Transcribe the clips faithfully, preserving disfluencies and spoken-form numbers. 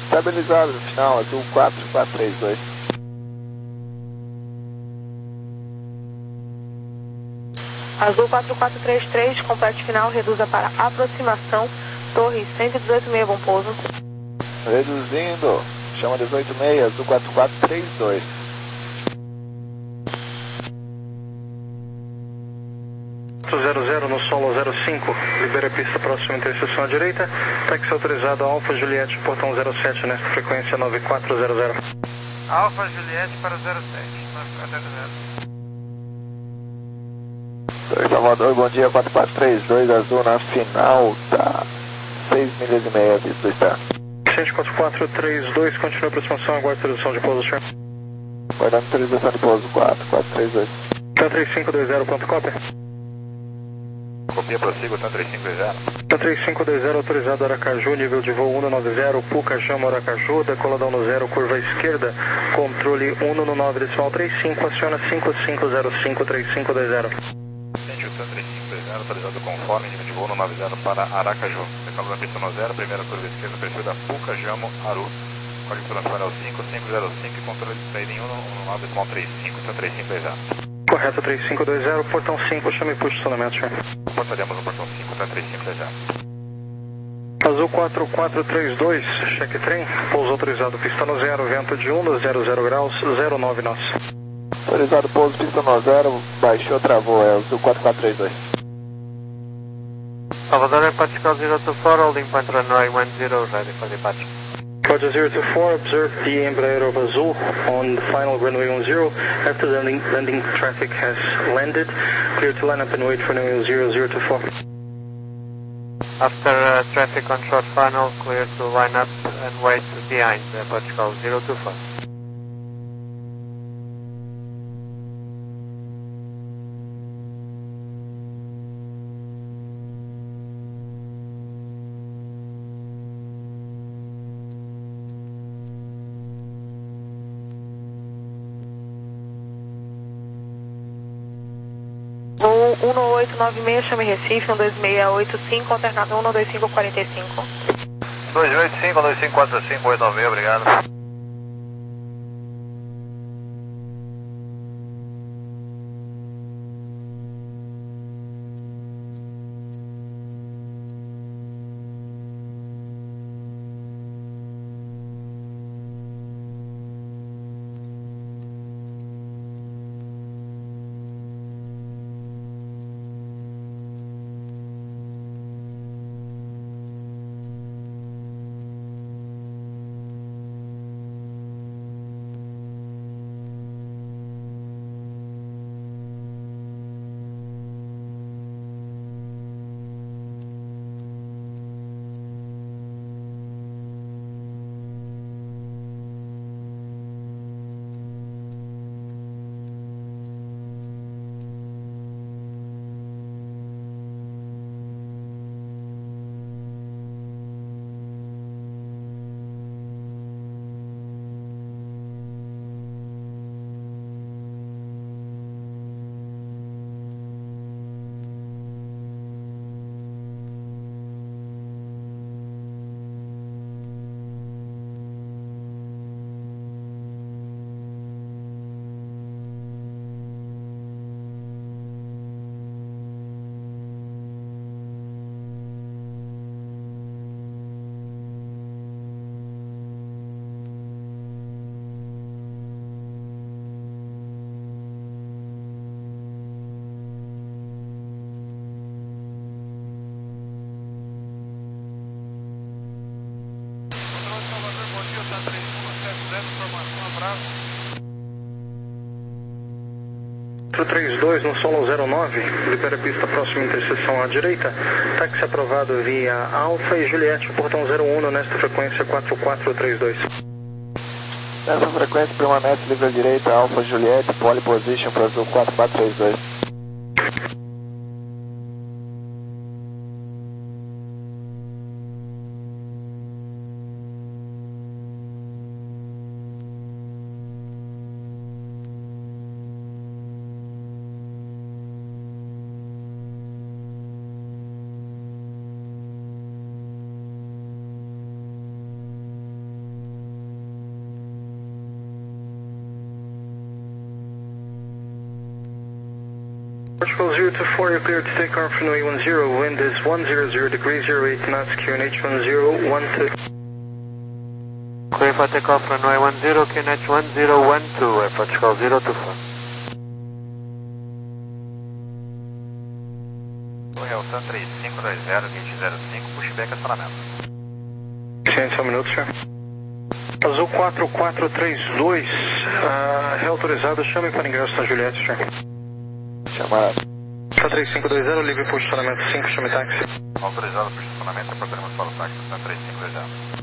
Estabilizado no final, azul quatro quatro três dois. Azul quatro quatro três três, complete final, reduza para aproximação, torre cento e dezoito meia, bom pouso. Reduzindo, chama dezoito meia, azul quatro quatro três dois. zero zero no solo zero cinco, libera a pista próxima interseção à direita, táxi autorizado Alfa Juliette, portão zero sete, nesta frequência nove quatro zero zero. Alfa Juliette para zero sete, nove quatro zero zero. Salvador, bom dia, quatro quatro três dois, azul na final, tá seis milhas e meia, visto está. Vicente quatro quatro três dois, continua a aproximação, aguarda autorização de pouso, senhor. Guardando autorização de pouso, quatro quatro três dois. T três cinco dois zero, ponto cópia. Copia, prossigo, T três cinco dois zero. T três cinco dois zero, autorizado Aracaju, nível de voo cento e noventa, Puca, Jama, Aracaju, decoladão no zero, curva esquerda, controle cento e nove, decimal trinta e cinco, aciona cinco cinco zero cinco três cinco dois zero. Vicente, T três cinco dois zero, autorizado conforme, nível de voo cento e noventa para Aracaju. Decoladão pista no zero, primeira curva esquerda, perfil da Puca, Jama, Aru. Código internacional cinco cinco zero cinco, controle de saída em cento e nove, decimal trinta e cinco, T três cinco dois zero. Correto, três cinco dois zero, portão cinco, chame e puxe estacionamento, senhor. Portaremos no portão cinco, T três cinco dois zero. Azul quatro quatro três dois, cheque trem, pouso autorizado, pista no zero, vento de um, zero zero graus, zero nove nós. Autorizado pouso, pista no zero, baixou, travou, é azul quatro quatro três dois. Salvador, Apache zero two four, holding point runway one zero, ready for departure. Roger zero two four, observe the Embraer of Azul on the final runway one zero. After landing, landing traffic has landed, clear to line up and wait for runway zero zero two four. After uh, traffic on short final, clear to line up and wait behind uh, Portugal zero two four. Voo um oito nove seis, chame Recife, um dois seis oito cinco, alternado um dois cinco quatro cinco. dois oito cinco, um dois cinco quatro cinco, oito nove seis, obrigado. três dois no solo zero nove, libera a pista próxima interseção à direita, táxi aprovado via Alfa e Juliette, portão zero um, nesta frequência quatro quatro três dois. Nessa frequência permanece livre à direita, Alfa Juliette, pole position para azul quatro quatro três dois. Portugal zero two four, you're clear to take off from runway one zero, wind is one hundred degrees, zero eight knots, Q N H one zero one two. Clear for takeoff runway one zero, Q N H one zero one two, Portugal zero two four. Hilton três cinco dois zero, gate zero cinco, pushback acionamento. Sim, só um minuto, senhor. Azul quatro quatro três dois, uh, reautorizado, chame para ingresso na Juliette, senhor. Chamado. três cinco dois zero, livre posicionamento cinco, chame táxi. Autorizado para estacionamento, reportaremos para o táxi, três cinco dois zero.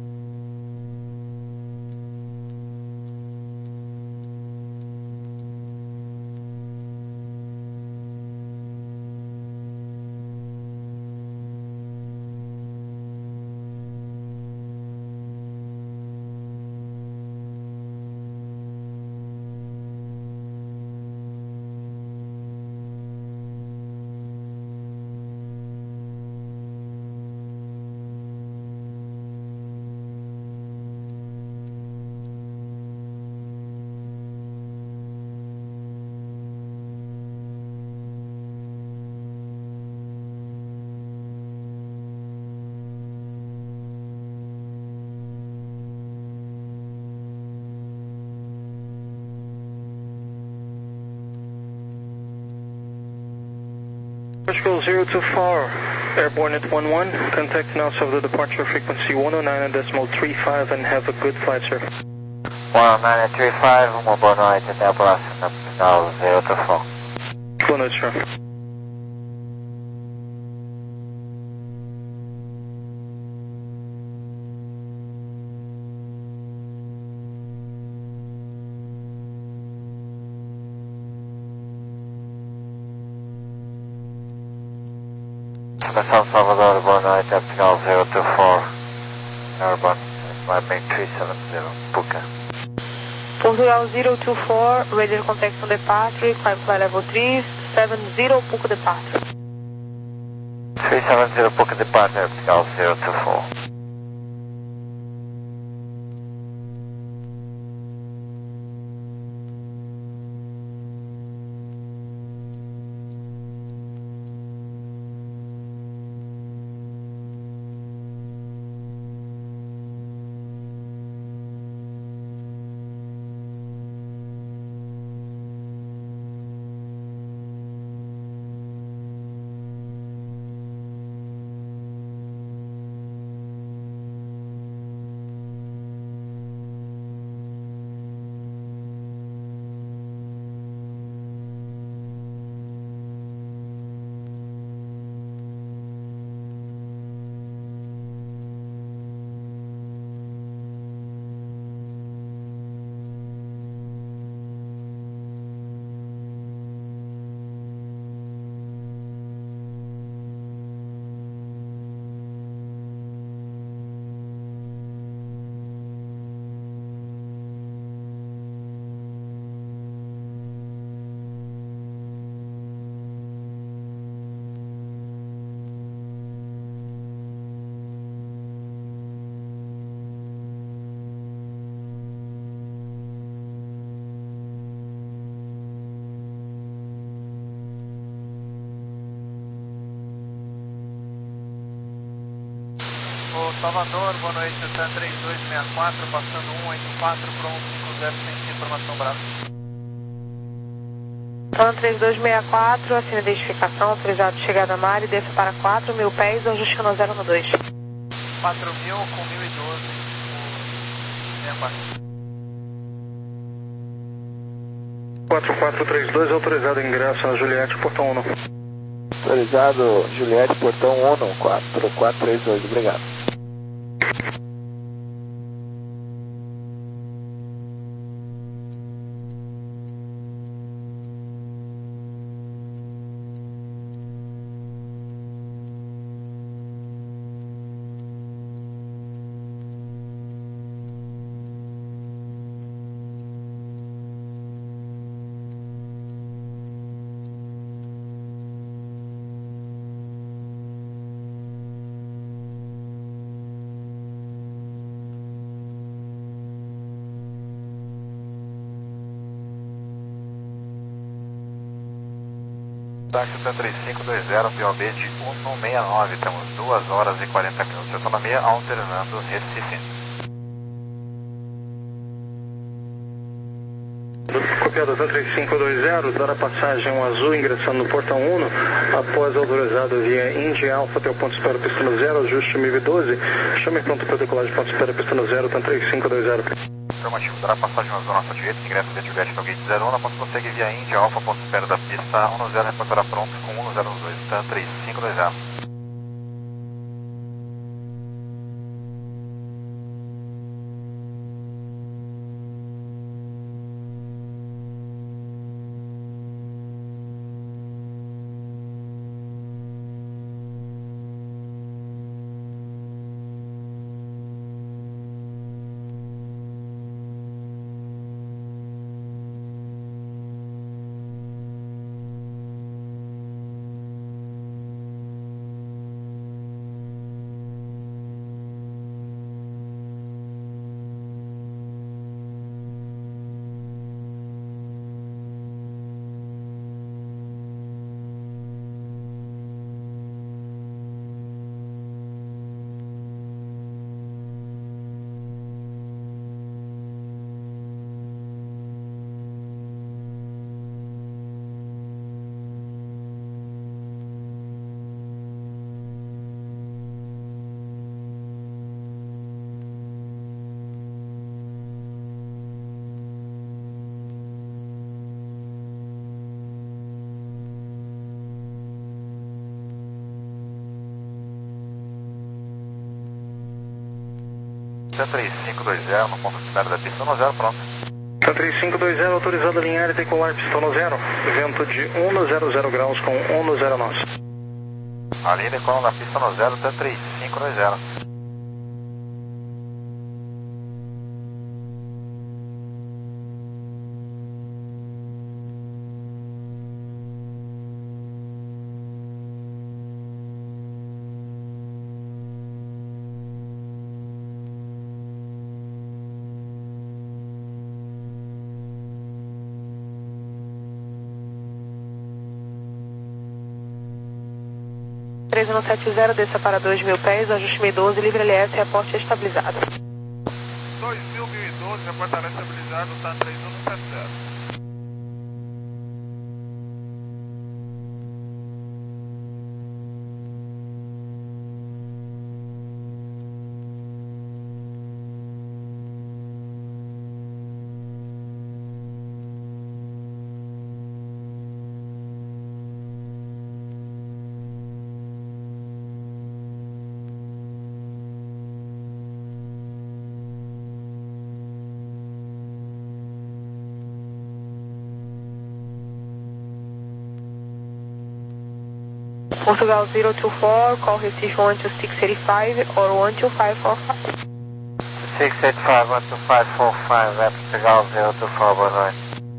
Portugal zero two four, airborne at one one, contact now of the departure frequency one oh nine decimal three five and have a good flight, sir. one oh nine three five, uma boa noite, até a próxima, final zero two four. Boa noite, sir. São Salvador, boa noite, final zero two four, airborne, climbing three seven zero, Puka. Portugal zero two four, radio contact on departure, climb flight level three seven zero, Puka departure. three seven zero, Puka departure, Portugal zero two four. Salvador, boa noite, Tan três dois seis quatro, passando um oito quatro, pronto, cinco zero, sem informação brava. Tan três dois seis quatro, assina a identificação, autorizado de chegada a mar e desça para quatro mil pés, ajustando a zero no dois. quatro mil com mil e doze, seis quatro. quatro quatro três dois, autorizado ingresso na Juliette, portão um. Autorizado, Juliette, portão um, quatro quatro três dois, obrigado. Táxi TAM três cinco dois zero, P O B de cento e sessenta e nove, temos duas horas e quarenta minutos de autonomia, alternando Recife. Copiado TAM três cinco dois zero, dará passagem um azul ingressando no portão um, após autorizado via Indy Alpha até o ponto de espera pista no zero, ajuste M I B doze, chame pronto para decolagem ponto de espera pista no zero, TAM três cinco dois zero. Informativo, dará passagem um azul na nossa direita, ingressa dentro do gate no gate zero um, após consegue via Indy Alpha, ponto de espera da pista um zero, reportará pronto com um zero dois, TAM três cinco dois zero. TAM três cinco dois zero, no ponto de espera da pista no zero, pronto. TAM três cinco dois zero, autorizado a alinhar e decolar pista no zero, vento de um zero zero graus com um zero nós. A linha decola na pista no zero, TAM três cinco dois zero. três um sete zero, desça para dois mil pés, ajuste M I doze, livre L S, reporte estabilizado. dois mil e doze, reportará estabilizado, TAM três um sete zero. Portugal zero two four, call Recife one two six eight five or one two five four five. six eight five, one two five four five, é Portugal zero two four, boa noite.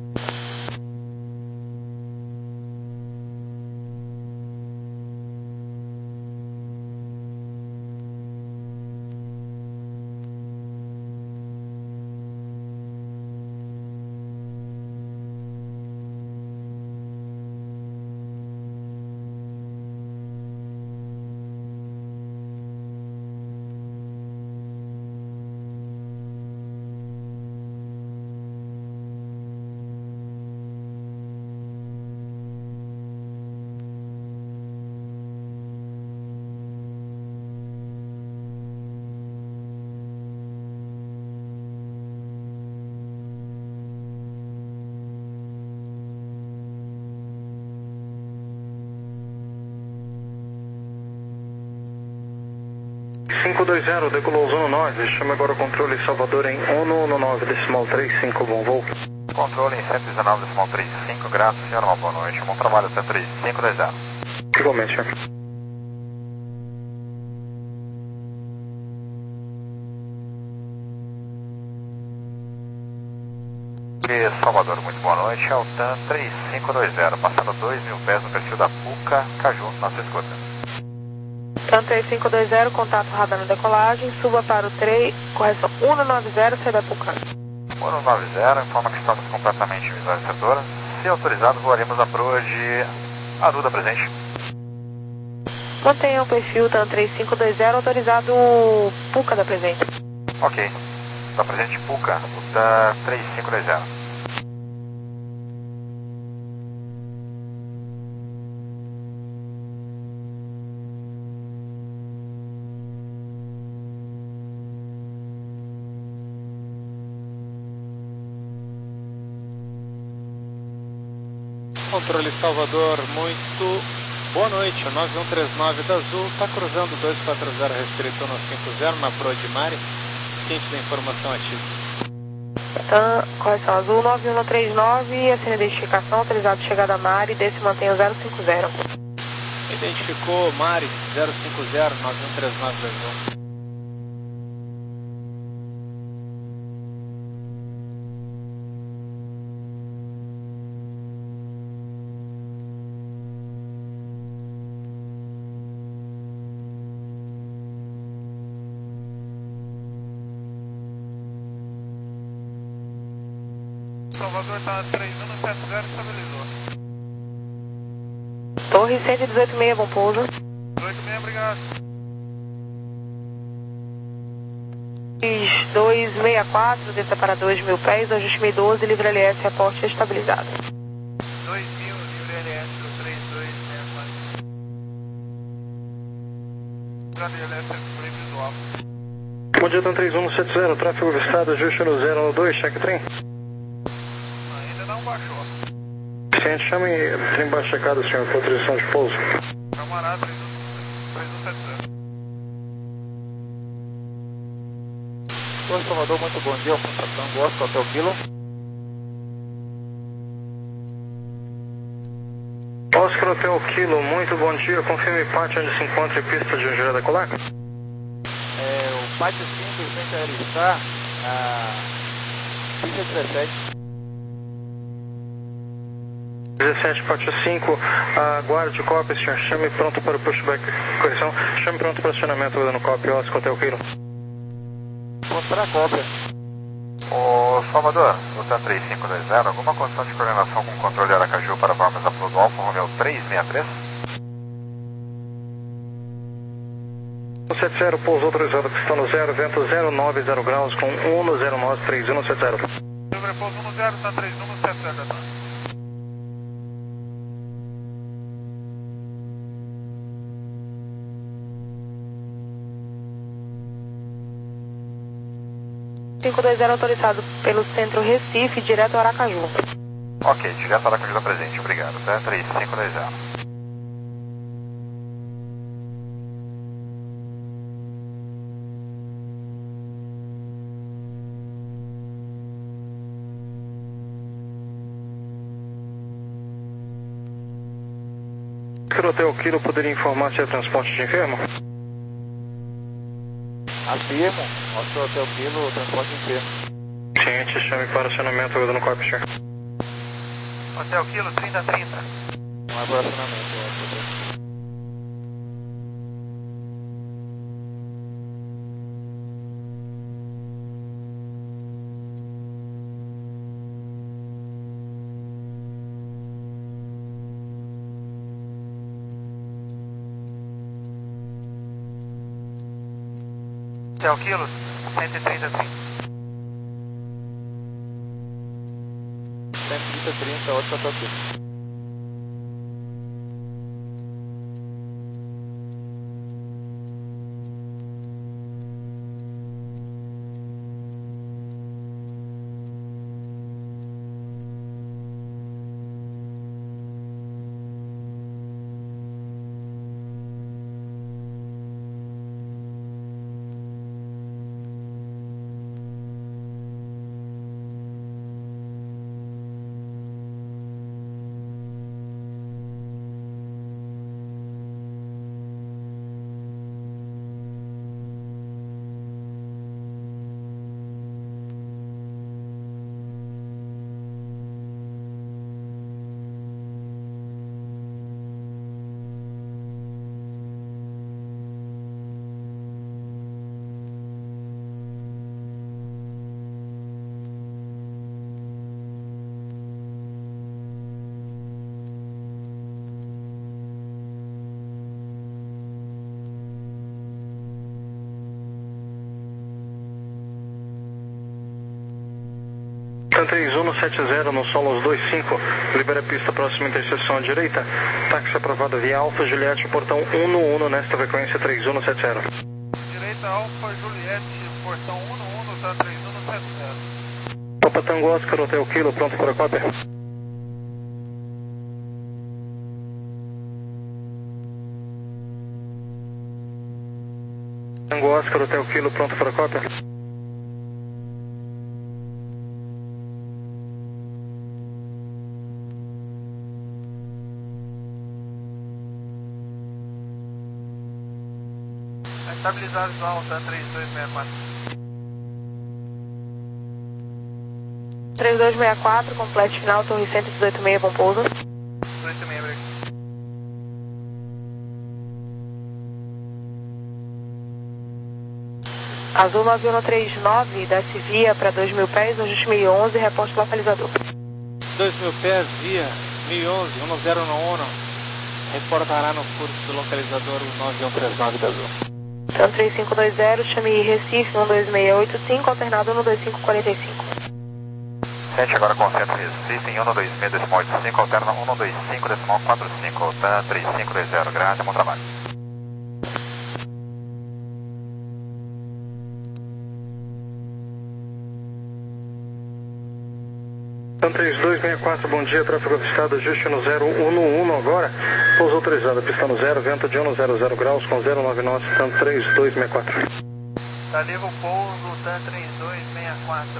cinco dois zero, decolou zona norte, chame agora o controle Salvador em um um nove, decimal três cinco, bom voo. Controle em cento e dezenove, decimal trinta e cinco, graças, senhora, uma boa noite, bom trabalho, TAM três cinco dois zero. Igualmente, senhor. Salvador, muito boa noite, é o TAM três cinco dois zero, passando dois mil pés no perfil da Puca, Caju, nossa escuta. TAM três cinco dois zero, contato radar na decolagem, suba para o três, correção um nove zero, saída Puca. um nove zero, informa que estamos completamente em visual receptora. Se autorizado, voaremos a proa de Aruda presente. Mantenha o perfil TAM três cinco dois zero, autorizado Puca da presente. Ok. Da presente Puca, o TAM três cinco dois zero. Controle Salvador, muito boa noite. O nove um três nove da Azul está cruzando dois quatro zero restrito no cinco zero na proa de Mari. Quente da informação ativa. TAM, correção Azul nove um três nove, assina a identificação, autorizado chegada a Mari, desse mantém o zero cinco zero. Identificou Mari zero cinco zero nove um três nove da Azul. Salvador está três um sete zero, estabilizou. Torre cento e dezoito meia, bom pouso. dezoito meia, obrigado. dois seis quatro, desça para dois mil pés, ajuste mil e doze, livre L S, aporte estabilizado. dois mil, livre L S, três dois seis quatro. Entrada de L S, livre visual. Bom dia, TAM três um sete zero, tráfego avistado, ajuste no zero dois, check trem. Ainda não baixou. Ciente, chame trem baixo checado, senhor, com autorização de pouso. Camarada, três um sete zero. Oi, Salvador, muito bom dia. Alfonso Oscar, Hotel Kilo. Oscar Hotel Kilo, muito bom dia. Confirme pátio onde se encontra a pista de Angeira da Colar. É, o pátio cinco, em frente a ele está a pista dezessete. dezessete, pátio cinco, aguarde cópia, senhor. Chame pronto para o pushback. Correção, chame pronto para acionamento dando cópia, Oscar Hotel Kilo. Pronto para a cópia. Ô Salvador, o TAM três cinco dois zero, alguma condição de coordenação com o controle de Aracaju para varmas a Pluto Alfa Romeo três seis três? sete zero, pouso autorizado, pistão no zero, vento zero nove zero graus com um no zero nove três um sete zero. Sobrepouso um zero, TAM três um sete zero, TAM. cinco dois zero, autorizado pelo centro Recife, direto ao Aracaju. Ok, direto ao Aracaju da presente, obrigado. TAM três cinco dois zero. Oscar Hotel Kilo, poderia informar se é transporte de enfermo? Afirmo, Oscar Hotel Kilo, transporte enfermo. Ciente, chame para acionamento dando cópia, senhor. Hotel Kilo, trinta trinta. Um abraçamento, Oscar. Hotel Kilo, cento e trinta trinta. cento e trinta trinta, Oscar Hotel Kilo. TAM três um sete zero no Solos dois cinco, libera a pista próxima interseção à direita, táxi aprovado via Alfa Juliette, portão um no um nesta frequência três um sete zero. Direita Alfa Juliette, portão um no um, TAM três um sete zero. Papa Tango Oscar, Hotel Kilo, pronto para a cópia. Tango Oscar, Hotel Kilo, pronto para a cópia. Estabilizar visual, TAM três dois seis quatro. três dois seis quatro, complete final, torre cento e dezoito seis, bom pouso. dezoito seis, break. Azul nove um três nove, desce via para dois mil pés, ajuste mil e onze, reporte localizador. dois mil pés, via mil e onze, um zero um um, reportará no curso do localizador nove um três nove da Azul. TAM três cinco dois zero, chame Recife um dois seis oito cinco, alternado um dois cinco quatro cinco. Sente agora com centro Recife em um dois seis decimal oito cinco, alterna um dois cinco decimal quatro cinco, TAM três cinco dois zero, grande, bom trabalho. TAM três dois seis quatro, bom dia, tráfego avistado, ajuste no zero um no um agora, pouso autorizado, pista no zero, vento de um zero zero graus com zero nove nós, TAM três dois seis quatro. Tá livre o pouso, TAM três dois seis quatro.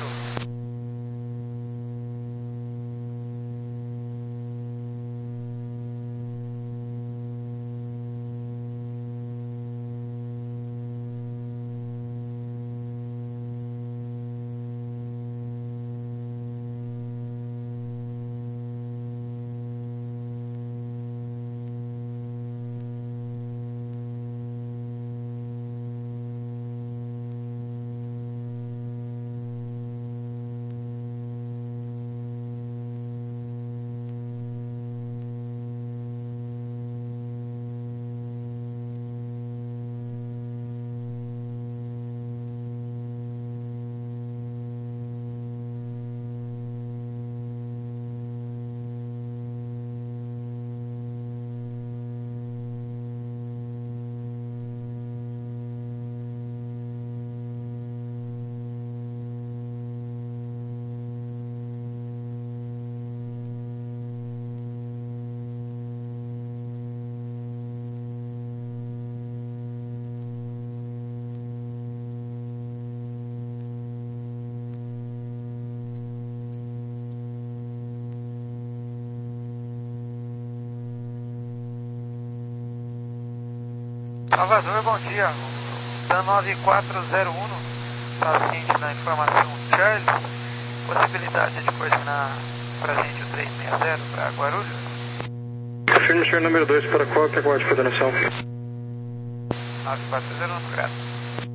Salvador, bom dia. TAM nove quatro zero um, paciente da informação Charlie, possibilidade de coordenar para a gente o três seis zero para Guarulhos? Firme, senhor número dois para qual que é a guarda de coordenação? nove quatro zero um, graças.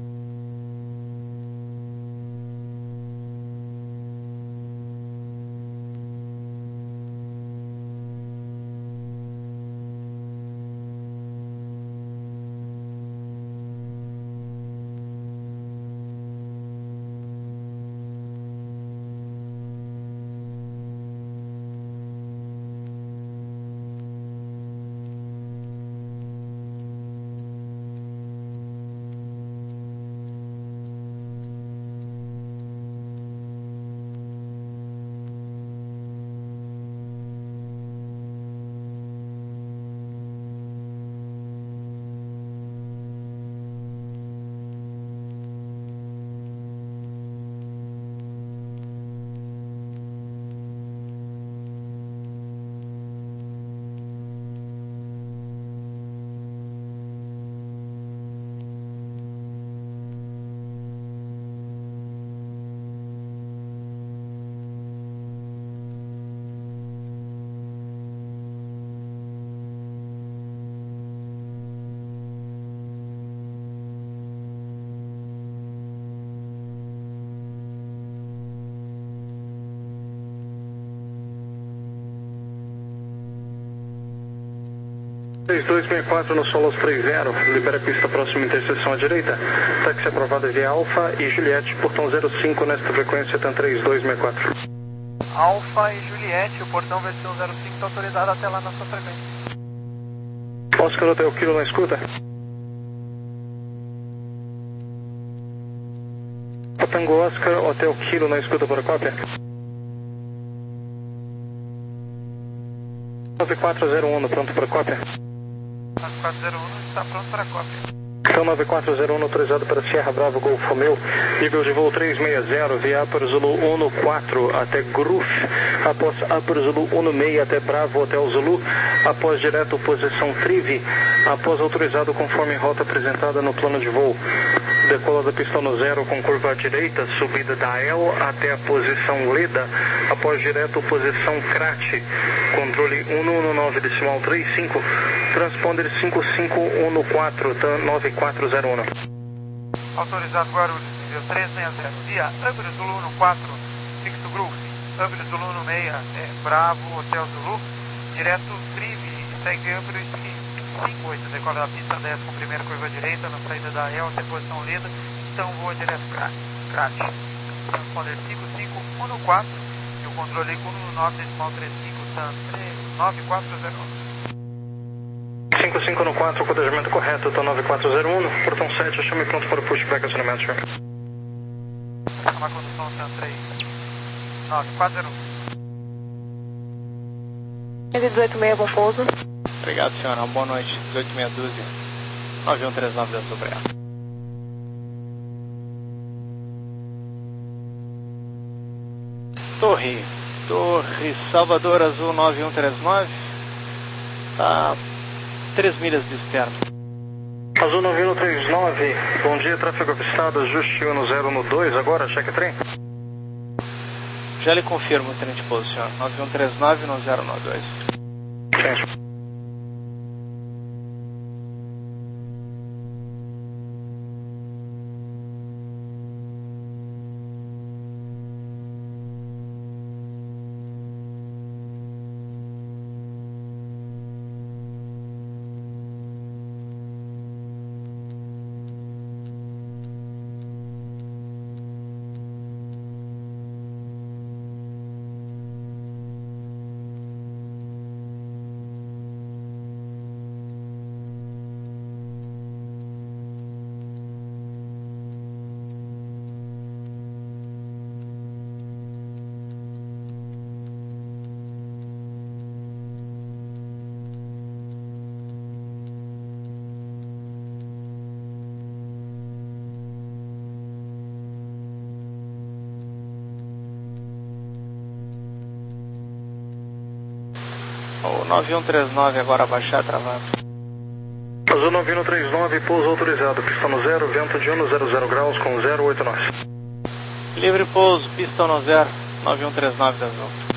três dois seis quatro no Solos três zero, libera a pista próxima interseção à direita, táxi aprovado via Alfa e Juliette, portão zero cinco nesta frequência, TAM três dois seis quatro. Alfa e Juliette, o portão vai ser um zero cinco, está autorizado até lá na sua frequência. Oscar Hotel Kilo na escuta. Tango Oscar Hotel Kilo na escuta para cópia. nove quatro zero um, pronto para cópia. nove quatro zero um está pronto para cópia. Então nove quatro zero um autorizado para Sierra Bravo Golf Romeo, nível de voo trezentos e sessenta, via Upper Zulu um quatro até Gruf, após Upper Zulu um seis até Bravo Hotel Zulu, após direto posição Trivi, após autorizado conforme rota apresentada no plano de voo. Decola da pista no zero com curva à direita, subida da El até a posição Leda, após direto posição Crate, controle um um nove decimal trinta e cinco, transponder cinco cinco um quatro, nove quatro zero um. Autorizado Guarulhos, nível trezentos e sessenta, via Upper Zulu um quatro, fixo Gruf, Upper Zulu um seis, é, Bravo Hotel Zulu, direto Trivi, segue Upper cinco oito, decola da pista dez com primeira curva à direita, na saída da El até posição Leda, então voa direto Crate. Transponder cinco cinco um quatro e o controle um nove decimal trinta e cinco, nove quatro zero um. cinco cinco um quatro, codejamento correto, então nove quatro zero um, portão sete, chame pronto para o pushback acionamento, senhor. Uma condução Tan três, nove quatro zero um. cento e dezoito e seis, bom pouso. Obrigado, senhora. Boa noite. dezoito meia dúzia. nove um três nove da Sul, obrigado. Torre. Torre Salvador Azul nove um três nove. Tá três milhas de externo. Azul nove um três nove, bom dia, tráfego avistado, ajuste um zero no dois, agora, cheque trem. Já lhe confirmo o trem de pouso, senhor. nove um três nove no zero no dois. Sim. O nove um três nove agora baixar, travado. Azul nove um três nove, pouso autorizado, pista no zero, vento de um zero zero graus com zero oito nós. Livre pouso, pista no zero, nove um três nove da Azul.